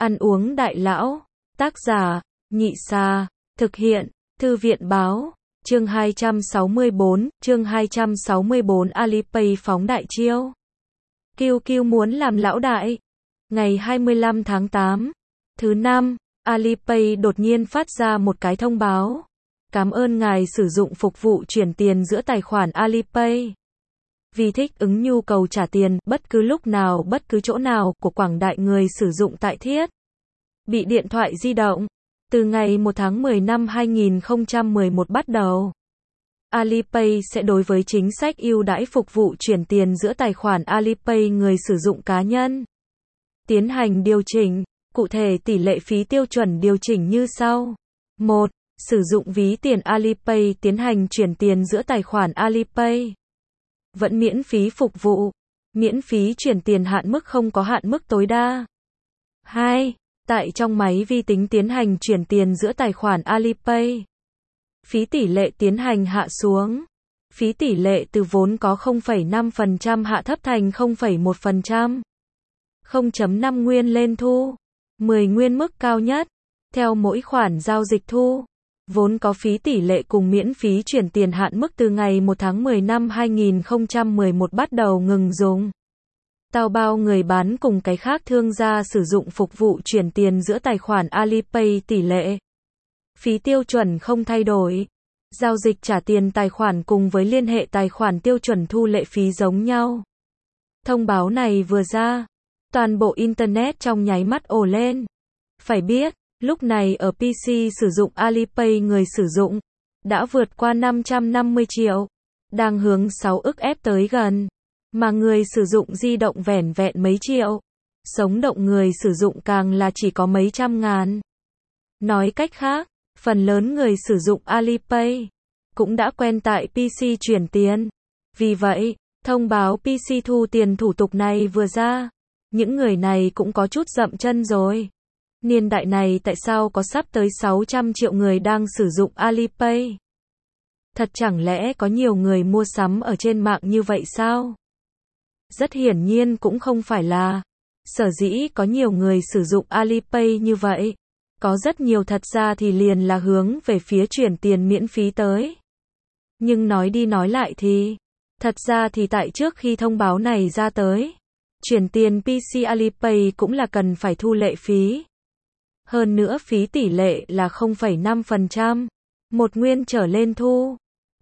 Ăn uống đại lão. Tác giả, Nhị Sa. Thực hiện, Thư viện Báo. Chương 264 Alipay phóng đại chiêu. QQ muốn làm lão đại. Ngày 25 tháng 8, thứ năm, Alipay đột nhiên phát ra một cái thông báo. Cảm ơn ngài sử dụng phục vụ chuyển tiền giữa tài khoản Alipay. Vì thích ứng nhu cầu trả tiền bất cứ lúc nào, bất cứ chỗ nào của quảng đại người sử dụng tại thiết bị điện thoại di động. Từ ngày 1 tháng 10 năm 2011 bắt đầu, Alipay sẽ đối với chính sách ưu đãi phục vụ chuyển tiền giữa tài khoản Alipay người sử dụng cá nhân tiến hành điều chỉnh. Cụ thể tỷ lệ phí tiêu chuẩn điều chỉnh như sau. 1. Sử dụng ví tiền Alipay tiến hành chuyển tiền giữa tài khoản Alipay. Vẫn miễn phí phục vụ. Miễn phí chuyển tiền hạn mức không có hạn mức tối đa. 2. Tại trong máy vi tính tiến hành chuyển tiền giữa tài khoản Alipay. Phí tỷ lệ tiến hành hạ xuống. Phí tỷ lệ từ vốn có 0,5% hạ thấp thành 0,1%. 0,5 nguyên lên thu. 10 nguyên mức cao nhất. Theo mỗi khoản giao dịch thu. Vốn có phí tỷ lệ cùng miễn phí chuyển tiền hạn mức từ ngày 1 tháng 10 năm 2011 bắt đầu ngừng dùng. Taobao người bán cùng cái khác thương gia sử dụng phục vụ chuyển tiền giữa tài khoản Alipay tỷ lệ. Phí tiêu chuẩn không thay đổi. Giao dịch trả tiền tài khoản cùng với liên hệ tài khoản tiêu chuẩn thu lệ phí giống nhau. Thông báo này vừa ra, toàn bộ Internet trong nháy mắt ồ lên. Phải biết, lúc này ở PC sử dụng Alipay người sử dụng đã vượt qua 550 triệu, đang hướng 6 ức ép tới gần, mà người sử dụng di động vẻn vẹn mấy triệu, sống động người sử dụng càng là chỉ có mấy trăm ngàn. Nói cách khác, phần lớn người sử dụng Alipay cũng đã quen tại PC chuyển tiền. Vì vậy, thông báo PC thu tiền thủ tục này vừa ra, những người này cũng có chút dậm chân rồi. Niên đại này tại sao có sắp tới 600 triệu người đang sử dụng Alipay? Thật chẳng lẽ có nhiều người mua sắm ở trên mạng như vậy sao? Rất hiển nhiên cũng không phải là. Sở dĩ có nhiều người sử dụng Alipay như vậy, có rất nhiều thật ra thì liền là hướng về phía chuyển tiền miễn phí tới. Nhưng nói đi nói lại thì, thật ra thì tại trước khi thông báo này ra tới, chuyển tiền PC Alipay cũng là cần phải thu lệ phí. Hơn nữa phí tỷ lệ là 0,5%, 1 nguyên trở lên thu,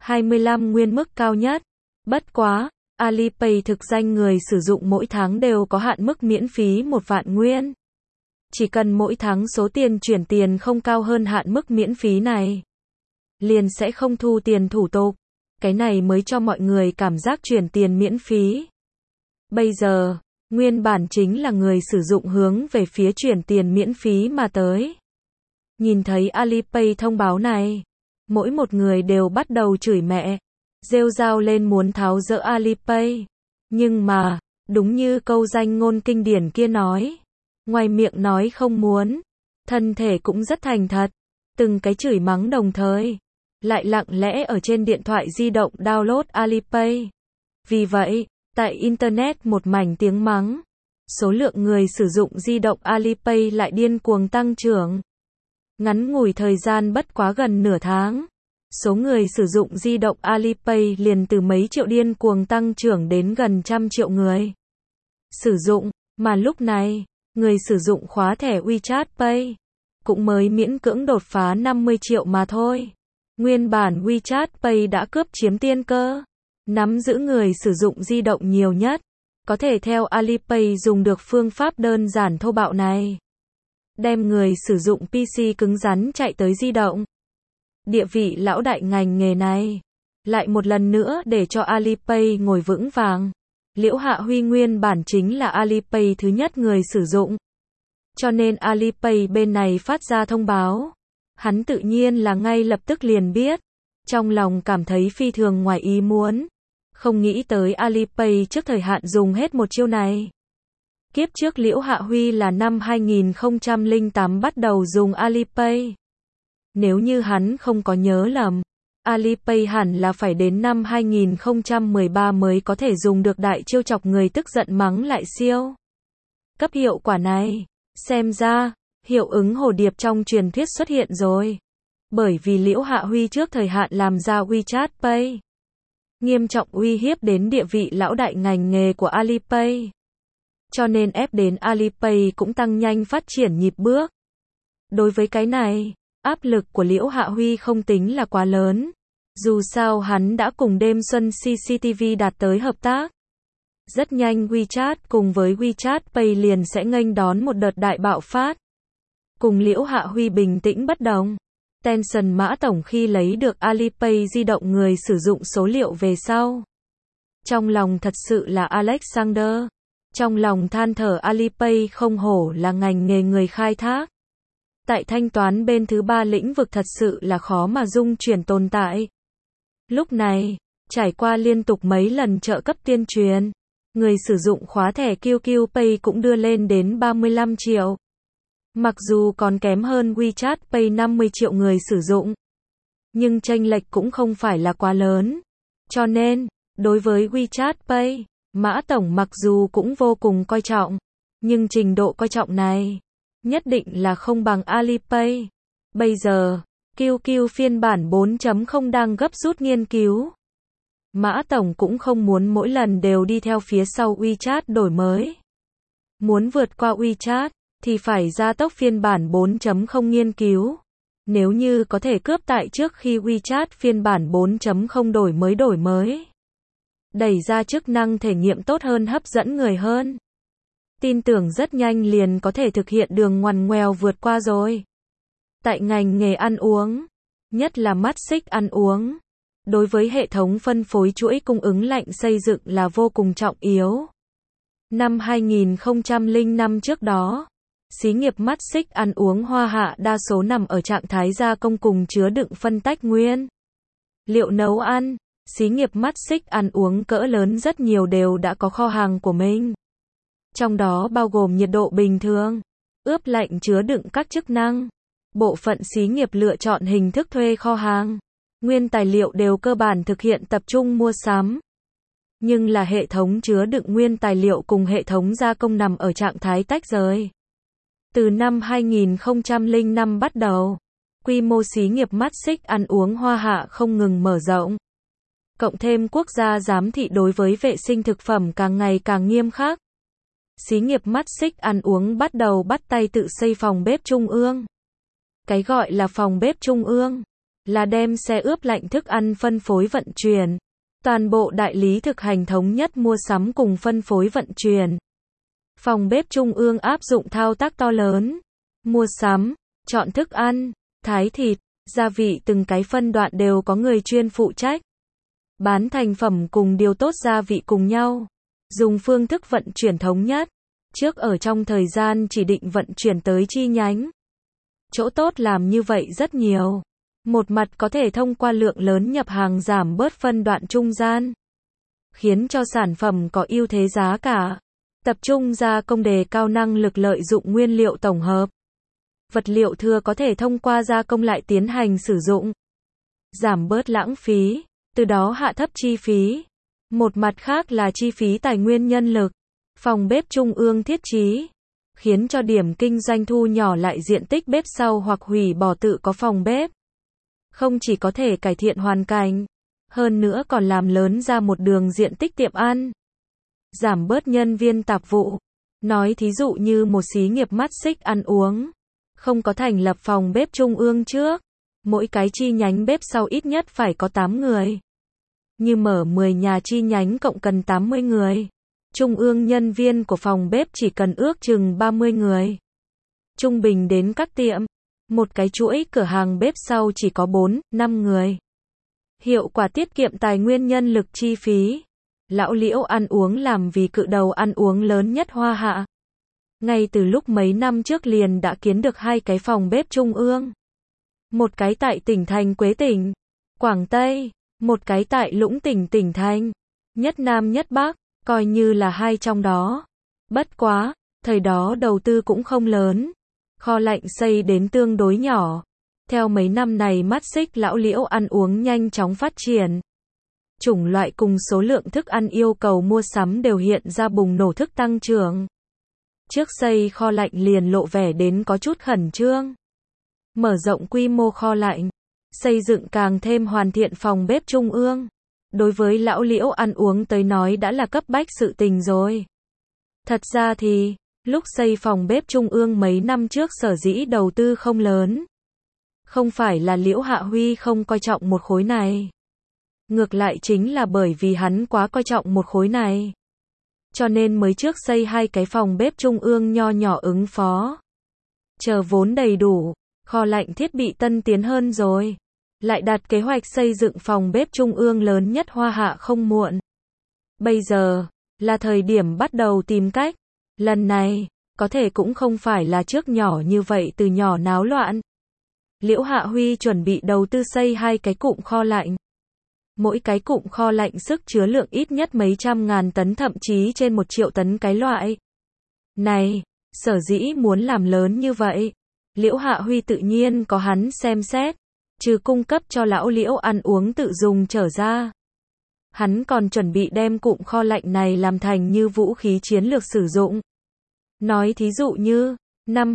25 nguyên mức cao nhất. Bất quá, Alipay thực danh người sử dụng mỗi tháng đều có hạn mức miễn phí 1 vạn nguyên. Chỉ cần mỗi tháng số tiền chuyển tiền không cao hơn hạn mức miễn phí này, liền sẽ không thu tiền thủ tục. Cái này mới cho mọi người cảm giác chuyển tiền miễn phí. Bây giờ, nguyên bản chính là người sử dụng hướng về phía chuyển tiền miễn phí mà tới. Nhìn thấy Alipay thông báo này, mỗi một người đều bắt đầu chửi mẹ, rêu rao lên muốn tháo dỡ Alipay. Nhưng mà, đúng như câu danh ngôn kinh điển kia nói, ngoài miệng nói không muốn, thân thể cũng rất thành thật. Từng cái chửi mắng đồng thời, lại lặng lẽ ở trên điện thoại di động download Alipay. Vì vậy, tại Internet một mảnh tiếng mắng, số lượng người sử dụng di động Alipay lại điên cuồng tăng trưởng. Ngắn ngủi thời gian bất quá gần nửa tháng, số người sử dụng di động Alipay liền từ mấy triệu điên cuồng tăng trưởng đến gần 100 triệu người sử dụng, mà lúc này, người sử dụng khóa thẻ WeChat Pay cũng mới miễn cưỡng đột phá 50 triệu mà thôi. Nguyên bản WeChat Pay đã cướp chiếm tiên cơ, nắm giữ người sử dụng di động nhiều nhất. Có thể theo Alipay dùng được phương pháp đơn giản thô bạo này, đem người sử dụng PC cứng rắn chạy tới di động. Địa vị lão đại ngành nghề này, lại một lần nữa để cho Alipay ngồi vững vàng. Liễu Hạ Huy nguyên bản chính là Alipay thứ nhất người sử dụng. Cho nên Alipay bên này phát ra thông báo, hắn tự nhiên là ngay lập tức liền biết. Trong lòng cảm thấy phi thường ngoài ý muốn. Không nghĩ tới Alipay trước thời hạn dùng hết một chiêu này. Kiếp trước Liễu Hạ Huy là năm 2008 bắt đầu dùng Alipay. Nếu như hắn không có nhớ lầm, Alipay hẳn là phải đến năm 2013 mới có thể dùng được đại chiêu chọc người tức giận mắng lại siêu cấp hiệu quả này. Xem ra, hiệu ứng hồ điệp trong truyền thuyết xuất hiện rồi. Bởi vì Liễu Hạ Huy trước thời hạn làm ra WeChat Pay, nghiêm trọng uy hiếp đến địa vị lão đại ngành nghề của Alipay. Cho nên ép đến Alipay cũng tăng nhanh phát triển nhịp bước. Đối với cái này, áp lực của Liễu Hạ Huy không tính là quá lớn. Dù sao hắn đã cùng Đêm Xuân CCTV đạt tới hợp tác. Rất nhanh WeChat cùng với WeChat Pay liền sẽ nghênh đón một đợt đại bạo phát. Cùng Liễu Hạ Huy bình tĩnh bất động. Tencent Mã Tổng khi lấy được Alipay di động người sử dụng số liệu về sau. Trong lòng thật sự là Alexander. Trong lòng than thở Alipay không hổ là ngành nghề người khai thác. Tại thanh toán bên thứ ba lĩnh vực thật sự là khó mà dung chuyển tồn tại. Lúc này, trải qua liên tục mấy lần trợ cấp tuyên truyền, người sử dụng khóa thẻ QQ Pay cũng đưa lên đến 35 triệu. Mặc dù còn kém hơn WeChat Pay 50 triệu người sử dụng, nhưng chênh lệch cũng không phải là quá lớn. Cho nên, đối với WeChat Pay, Mã Tổng mặc dù cũng vô cùng coi trọng, nhưng trình độ coi trọng này nhất định là không bằng Alipay. Bây giờ, QQ phiên bản 4.0 đang gấp rút nghiên cứu. Mã Tổng cũng không muốn mỗi lần đều đi theo phía sau WeChat đổi mới. Muốn vượt qua WeChat, thì phải gia tốc phiên bản 4.0 nghiên cứu. Nếu như có thể cướp tại trước khi WeChat phiên bản 4.0 đổi mới. Đẩy ra chức năng thể nghiệm tốt hơn hấp dẫn người hơn. Tin tưởng rất nhanh liền có thể thực hiện đường ngoằn ngoèo vượt qua rồi. Tại ngành nghề ăn uống, nhất là mắt xích ăn uống, đối với hệ thống phân phối chuỗi cung ứng lạnh xây dựng là vô cùng trọng yếu. Năm 2005 trước đó, xí nghiệp mắt xích ăn uống Hoa Hạ đa số nằm ở trạng thái gia công cùng chứa đựng phân tách nguyên liệu nấu ăn. Xí nghiệp mắt xích ăn uống cỡ lớn rất nhiều đều đã có kho hàng của mình. Trong đó bao gồm nhiệt độ bình thường, ướp lạnh chứa đựng các chức năng. Bộ phận xí nghiệp lựa chọn hình thức thuê kho hàng. Nguyên tài liệu đều cơ bản thực hiện tập trung mua sắm. Nhưng là hệ thống chứa đựng nguyên tài liệu cùng hệ thống gia công nằm ở trạng thái tách rời. Từ năm 2005 bắt đầu, quy mô xí nghiệp mắt xích ăn uống Hoa Hạ không ngừng mở rộng. Cộng thêm quốc gia giám thị đối với vệ sinh thực phẩm càng ngày càng nghiêm khắc. Xí nghiệp mắt xích ăn uống bắt đầu bắt tay tự xây phòng bếp trung ương. Cái gọi là phòng bếp trung ương, là đem xe ướp lạnh thức ăn phân phối vận chuyển. Toàn bộ đại lý thực hành thống nhất mua sắm cùng phân phối vận chuyển. Phòng bếp trung ương áp dụng thao tác to lớn. Mua sắm, chọn thức ăn, thái thịt, gia vị từng cái phân đoạn đều có người chuyên phụ trách. Bán thành phẩm cùng điều tốt gia vị cùng nhau. Dùng phương thức vận chuyển thống nhất. Trước ở trong thời gian chỉ định vận chuyển tới chi nhánh. Chỗ tốt làm như vậy rất nhiều. Một mặt có thể thông qua lượng lớn nhập hàng giảm bớt phân đoạn trung gian. Khiến cho sản phẩm có ưu thế giá cả. Tập trung gia công đề cao năng lực lợi dụng nguyên liệu tổng hợp. Vật liệu thừa có thể thông qua gia công lại tiến hành sử dụng. Giảm bớt lãng phí, từ đó hạ thấp chi phí. Một mặt khác là chi phí tài nguyên nhân lực. Phòng bếp trung ương thiết trí, khiến cho điểm kinh doanh thu nhỏ lại diện tích bếp sau hoặc hủy bỏ tự có phòng bếp. Không chỉ có thể cải thiện hoàn cảnh, hơn nữa còn làm lớn ra một đường diện tích tiệm ăn. Giảm bớt nhân viên tạp vụ. Nói thí dụ như một xí nghiệp mắt xích ăn uống, không có thành lập phòng bếp trung ương trước. Mỗi cái chi nhánh bếp sau ít nhất phải có 8 người. Như mở 10 nhà chi nhánh cộng cần 80 người. Trung ương nhân viên của phòng bếp chỉ cần ước chừng 30 người. Trung bình đến các tiệm, một cái chuỗi cửa hàng bếp sau chỉ có 4-5 người. Hiệu quả tiết kiệm tài nguyên nhân lực chi phí. Lão Liễu ăn uống làm vì cự đầu ăn uống lớn nhất Hoa Hạ. Ngay từ lúc mấy năm trước liền đã kiến được 2 cái phòng bếp trung ương. Một cái tại tỉnh thành Quế tỉnh, Quảng Tây, một cái tại Lũng tỉnh tỉnh thành, nhất Nam nhất Bắc, coi như là 2 trong đó. Bất quá, thời đó đầu tư cũng không lớn. Kho lạnh xây đến tương đối nhỏ. Theo mấy năm này mắt xích Lão Liễu ăn uống nhanh chóng phát triển. Chủng loại cùng số lượng thức ăn yêu cầu mua sắm đều hiện ra bùng nổ thức tăng trưởng. Trước xây kho lạnh liền lộ vẻ đến có chút khẩn trương. Mở rộng quy mô kho lạnh, xây dựng càng thêm hoàn thiện phòng bếp trung ương. Đối với lão Liễu ăn uống tới nói đã là cấp bách sự tình rồi. Thật ra thì, lúc xây phòng bếp trung ương mấy năm trước sở dĩ đầu tư không lớn. Không phải là Liễu Hạ Huy không coi trọng một khối này. Ngược lại chính là bởi vì hắn quá coi trọng một khối này. Cho nên mới trước xây 2 cái phòng bếp trung ương nho nhỏ ứng phó. Chờ vốn đầy đủ, kho lạnh thiết bị tân tiến hơn rồi. Lại đặt kế hoạch xây dựng phòng bếp trung ương lớn nhất Hoa Hạ không muộn. Bây giờ, là thời điểm bắt đầu tìm cách. Lần này, có thể cũng không phải là trước nhỏ như vậy từ nhỏ náo loạn. Liễu Hạ Huy chuẩn bị đầu tư xây 2 cái cụm kho lạnh. Mỗi cái cụm kho lạnh sức chứa lượng ít nhất mấy trăm ngàn tấn thậm chí trên 1 triệu tấn cái loại. Này, sở dĩ muốn làm lớn như vậy. Liễu Hạ Huy tự nhiên có hắn xem xét. Trừ cung cấp cho lão Liễu ăn uống tự dùng trở ra. Hắn còn chuẩn bị đem cụm kho lạnh này làm thành như vũ khí chiến lược sử dụng. Nói thí dụ như, năm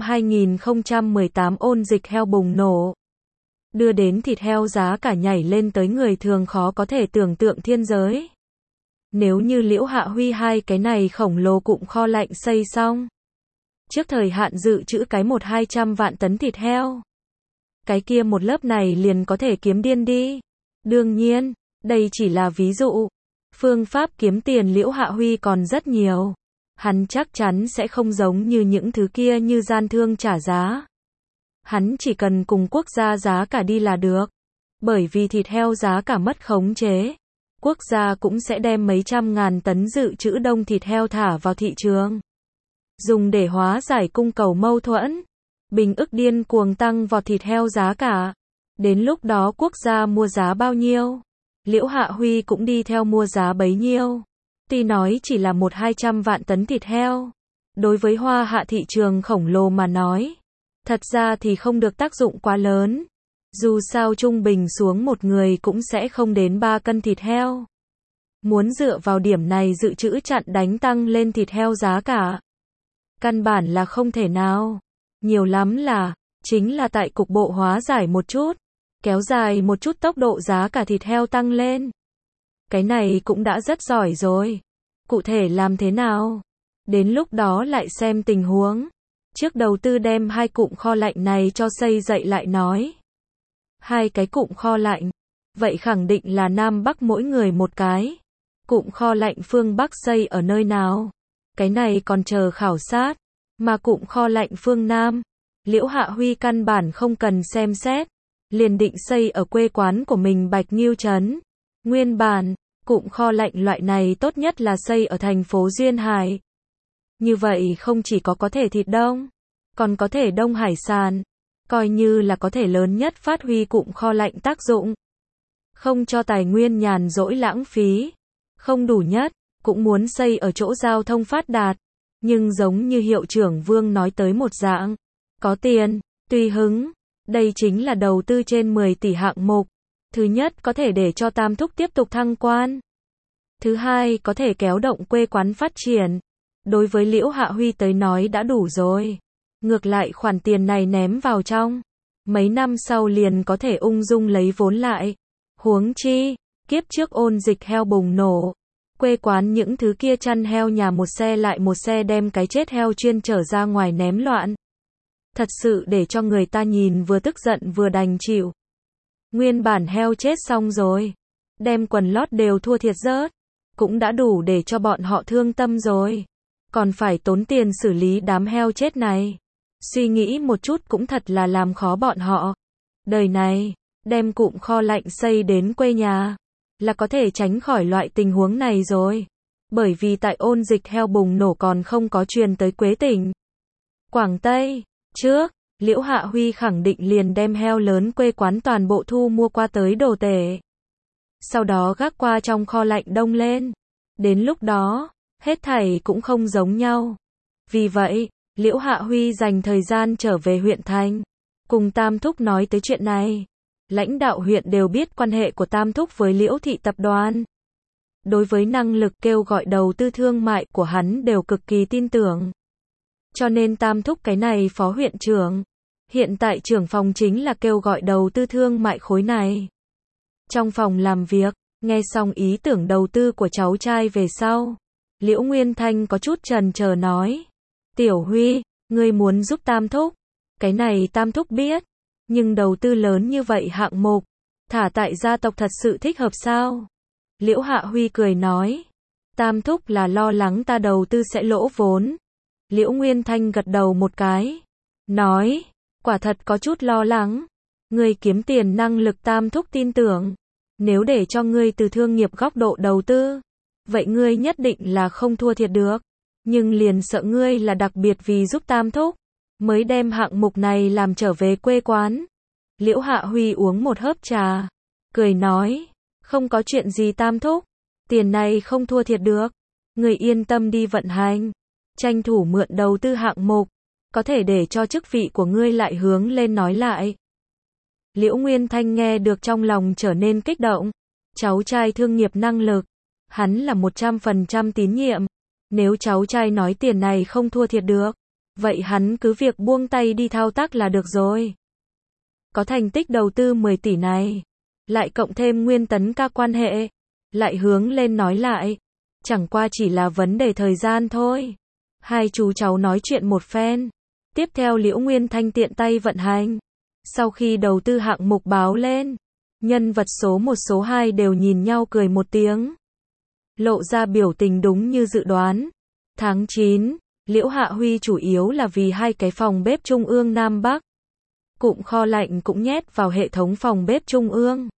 2018 ôn dịch heo bùng nổ. Đưa đến thịt heo giá cả nhảy lên tới người thường khó có thể tưởng tượng thiên giới. Nếu như Liễu Hạ Huy 2 cái này khổng lồ cụm kho lạnh xây xong. Trước thời hạn dự trữ cái 1-200 vạn tấn thịt heo. Cái kia một lớp này liền có thể kiếm điên đi. Đương nhiên, đây chỉ là ví dụ. Phương pháp kiếm tiền Liễu Hạ Huy còn rất nhiều. Hắn chắc chắn sẽ không giống như những thứ kia như gian thương trả giá. Hắn chỉ cần cùng quốc gia giá cả đi là được. Bởi vì thịt heo giá cả mất khống chế. Quốc gia cũng sẽ đem mấy trăm ngàn tấn dự trữ đông thịt heo thả vào thị trường. Dùng để hóa giải cung cầu mâu thuẫn. Bình ức điên cuồng tăng vọt thịt heo giá cả. Đến lúc đó quốc gia mua giá bao nhiêu? Liễu Hạ Huy cũng đi theo mua giá bấy nhiêu. Tuy nói chỉ là 1-200 vạn tấn thịt heo. Đối với Hoa Hạ thị trường khổng lồ mà nói. Thật ra thì không được tác dụng quá lớn. Dù sao trung bình xuống một người cũng sẽ không đến 3 cân thịt heo. Muốn dựa vào điểm này dự trữ chặn đánh tăng lên thịt heo giá cả. Căn bản là không thể nào. Nhiều lắm là, chính là tại cục bộ hóa giải một chút. Kéo dài một chút tốc độ giá cả thịt heo tăng lên. Cái này cũng đã rất giỏi rồi. Cụ thể làm thế nào? Đến lúc đó lại xem tình huống. Trước đầu tư đem 2 cụm kho lạnh này cho xây dậy lại nói. 2 cái cụm kho lạnh. Vậy khẳng định là Nam Bắc mỗi người một cái. Cụm kho lạnh phương Bắc xây ở nơi nào? Cái này còn chờ khảo sát. Mà cụm kho lạnh phương Nam, Liễu Hạ Huy căn bản không cần xem xét. Liền định xây ở quê quán của mình Bạch Nghiêu Trấn. Nguyên bản, cụm kho lạnh loại này tốt nhất là xây ở thành phố Duyên Hải. Như vậy không chỉ có thể thịt đông, còn có thể đông hải sản. Coi như là có thể lớn nhất phát huy cụm kho lạnh tác dụng. Không cho tài nguyên nhàn rỗi lãng phí. Không đủ nhất, cũng muốn xây ở chỗ giao thông phát đạt. Nhưng giống như hiệu trưởng Vương nói tới một dạng. Có tiền, tùy hứng. Đây chính là đầu tư trên 10 tỷ hạng mục. Thứ nhất có thể để cho Tam Thúc tiếp tục thăng quan. Thứ hai có thể kéo động quê quán phát triển. Đối với Liễu Hạ Huy tới nói đã đủ rồi. Ngược lại khoản tiền này ném vào trong. Mấy năm sau liền có thể ung dung lấy vốn lại. Huống chi, kiếp trước ôn dịch heo bùng nổ. Quê quán những thứ kia chăn heo nhà một xe lại một xe đem cái chết heo chuyên trở ra ngoài ném loạn. Thật sự để cho người ta nhìn vừa tức giận vừa đành chịu. Nguyên bản heo chết xong rồi. Đem quần lót đều thua thiệt rớt. Cũng đã đủ để cho bọn họ thương tâm rồi. Còn phải tốn tiền xử lý đám heo chết này. Suy nghĩ một chút cũng thật là làm khó bọn họ. Đời này, đem cụm kho lạnh xây đến quê nhà. Là có thể tránh khỏi loại tình huống này rồi. Bởi vì tại ôn dịch heo bùng nổ còn không có truyền tới Quế tỉnh. Quảng Tây, trước, Liễu Hạ Huy khẳng định liền đem heo lớn quê quán toàn bộ thu mua qua tới đồ tể. Sau đó gác qua trong kho lạnh đông lên. Đến lúc đó, hết thảy cũng không giống nhau. Vì vậy, Liễu Hạ Huy dành thời gian trở về huyện thành. Cùng Tam Thúc nói tới chuyện này. Lãnh đạo huyện đều biết quan hệ của Tam Thúc với Liễu Thị Tập đoàn. Đối với năng lực kêu gọi đầu tư thương mại của hắn đều cực kỳ tin tưởng. Cho nên Tam thúc cái này phó huyện trưởng, hiện tại trưởng phòng chính là kêu gọi đầu tư thương mại khối này. Trong phòng làm việc, nghe xong ý tưởng đầu tư của cháu trai về sau, Liễu Nguyên Thanh có chút chần chờ nói. Tiểu Huy, ngươi muốn giúp Tam thúc. Cái này Tam thúc biết, nhưng đầu tư lớn như vậy hạng mục, thả tại gia tộc thật sự thích hợp sao? Liễu Hạ Huy cười nói. Tam thúc là lo lắng ta đầu tư sẽ lỗ vốn. Liễu Nguyên Thanh gật đầu một cái, nói, quả thật có chút lo lắng. Ngươi kiếm tiền năng lực Tam thúc tin tưởng. Nếu để cho ngươi từ thương nghiệp góc độ đầu tư, vậy ngươi nhất định là không thua thiệt được. Nhưng liền sợ ngươi là đặc biệt vì giúp Tam thúc, mới đem hạng mục này làm trở về quê quán. Liễu Hạ Huy uống một hớp trà, cười nói, không có chuyện gì Tam thúc, tiền này không thua thiệt được. Ngươi yên tâm đi vận hành, tranh thủ mượn đầu tư hạng mục, có thể để cho chức vị của ngươi lại hướng lên nói lại. Liễu Nguyên Thanh nghe được trong lòng trở nên kích động, cháu trai thương nghiệp năng lực, hắn là 100% tín nhiệm. Nếu cháu trai nói tiền này không thua thiệt được, vậy hắn cứ việc buông tay đi thao tác là được rồi. Có thành tích đầu tư 10 tỷ này, lại cộng thêm Nguyên Tấn ca quan hệ, lại hướng lên nói lại, chẳng qua chỉ là vấn đề thời gian thôi. Hai chú cháu nói chuyện một phen, tiếp theo Liễu Nguyên Thanh tiện tay vận hành. Sau khi đầu tư hạng mục báo lên, nhân vật số 1 số 2 đều nhìn nhau cười một tiếng, lộ ra biểu tình đúng như dự đoán. Tháng 9, Liễu Hạ Huy chủ yếu là vì hai cái phòng bếp trung ương Nam Bắc. Cụm kho lạnh cũng nhét vào hệ thống phòng bếp trung ương.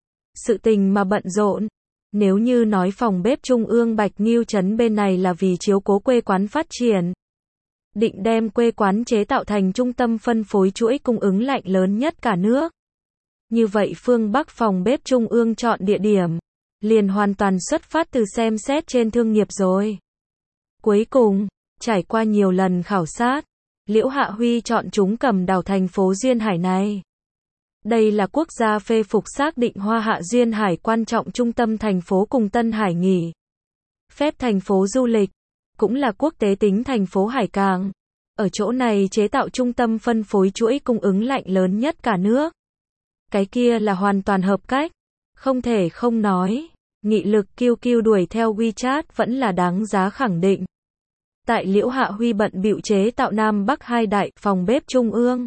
Sự tình mà bận rộn. Nếu như nói phòng bếp trung ương Bạch Nghiêu trấn bên này là vì chiếu cố quê quán phát triển, định đem quê quán chế tạo thành trung tâm phân phối chuỗi cung ứng lạnh lớn nhất cả nước. Như vậy phương Bắc phòng bếp trung ương chọn địa điểm, liền hoàn toàn xuất phát từ xem xét trên thương nghiệp rồi. Cuối cùng, trải qua nhiều lần khảo sát, Liễu Hạ Huy chọn chúng Cẩm Đảo thành phố Duyên Hải này. Đây là quốc gia phê phục xác định Hoa Hạ Duyên Hải quan trọng trung tâm thành phố cùng Tân Hải nghỉ phép thành phố du lịch, cũng là quốc tế tính thành phố hải cảng. Ở chỗ này chế tạo trung tâm phân phối chuỗi cung ứng lạnh lớn nhất cả nước. Cái kia là hoàn toàn hợp cách, không thể không nói. Nghị lực QQ đuổi theo WeChat vẫn là đáng giá khẳng định. Tại Liễu Hạ Huy bận bịu chế tạo Nam Bắc hai đại phòng bếp trung ương,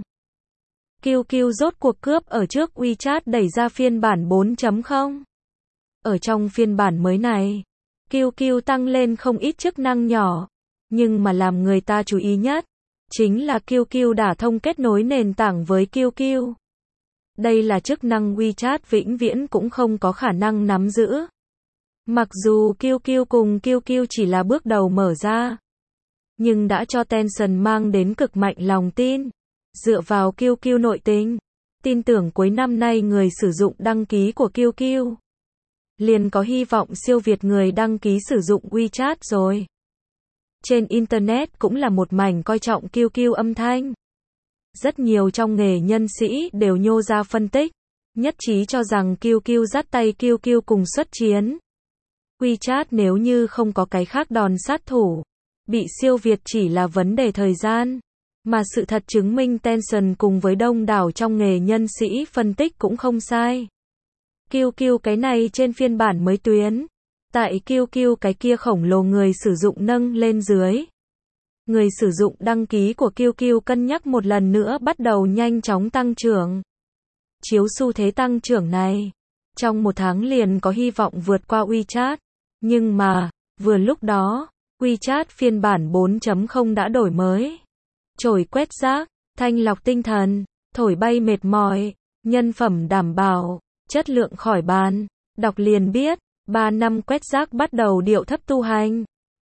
QQ rốt cuộc cướp ở trước WeChat đẩy ra phiên bản 4.0. Ở trong phiên bản mới này, QQ tăng lên không ít chức năng nhỏ, nhưng mà làm người ta chú ý nhất, chính là QQ đả thông kết nối nền tảng với QQ. Đây là chức năng WeChat vĩnh viễn cũng không có khả năng nắm giữ. Mặc dù QQ cùng QQ chỉ là bước đầu mở ra, nhưng đã cho Tencent mang đến cực mạnh lòng tin. Dựa vào QQ nội tình, tin tưởng cuối năm nay người sử dụng đăng ký của QQ liền có hy vọng siêu việt người đăng ký sử dụng WeChat rồi. Trên Internet cũng là một mảnh coi trọng QQ âm thanh. Rất nhiều trong nghề nhân sĩ đều nhô ra phân tích, nhất trí cho rằng QQ dắt tay QQ cùng xuất chiến. WeChat nếu như không có cái khác đòn sát thủ, bị siêu việt chỉ là vấn đề thời gian. Mà sự thật chứng minh Tencent cùng với đông đảo trong nghề nhân sĩ phân tích cũng không sai. QQ cái này trên phiên bản mới tuyến. Tại QQ cái kia khổng lồ người sử dụng nâng lên dưới. Người sử dụng đăng ký của QQ cân nhắc một lần nữa bắt đầu nhanh chóng tăng trưởng. Chiếu xu thế tăng trưởng này, trong một tháng liền có hy vọng vượt qua WeChat. Nhưng mà, vừa lúc đó, WeChat phiên bản 4.0 đã đổi mới. Chổi quét rác, thanh lọc tinh thần, thổi bay mệt mỏi, nhân phẩm đảm bảo, chất lượng khỏi bàn. Đọc liền biết, 3 năm quét rác bắt đầu điệu thấp tu hành.